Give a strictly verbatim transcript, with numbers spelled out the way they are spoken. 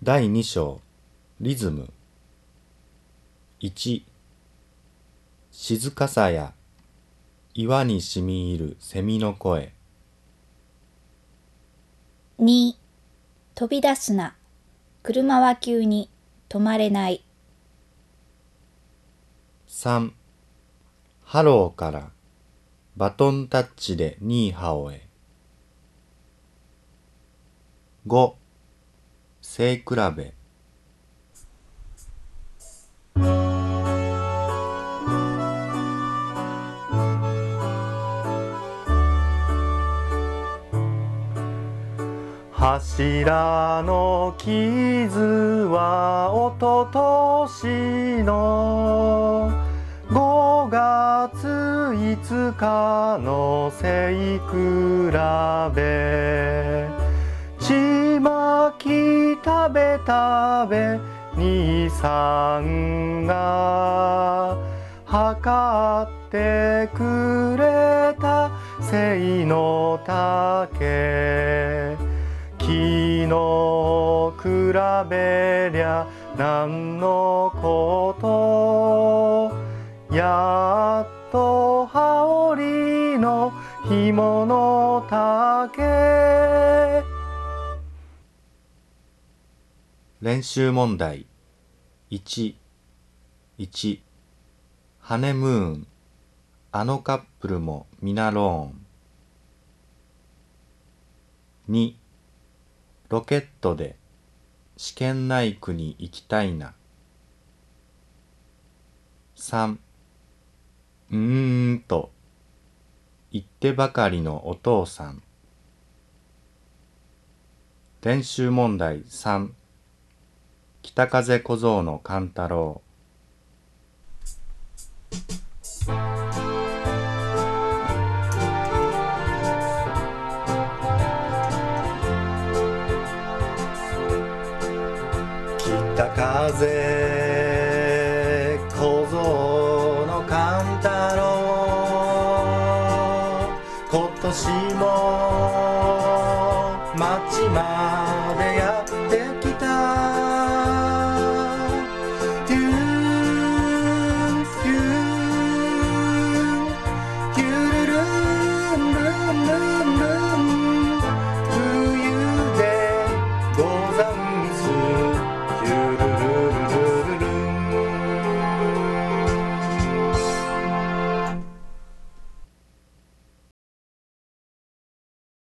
だいに章リズム。いち、静かさや岩にしみ入る蝉の声。 に、飛び出すな、車は急に止まれない。 さん、ハローからバトンタッチでニーハオへ。ご、背比べ。柱の傷はおととしのごがついつかの背比べ。ちまき食べ食べ兄さんが測ってくれた背の丈。昨日比べりゃなんのこと。やっと羽織の紐の丈。練習問題。いち、いち、ハネムーン、あのカップルも皆ローン。に、ロケットで試験ない国行きたいな。さん、うーんと言ってばかりのお父さん。練習問題さん、北風小僧の勘太郎。北風小僧の勘太郎。今年も町までや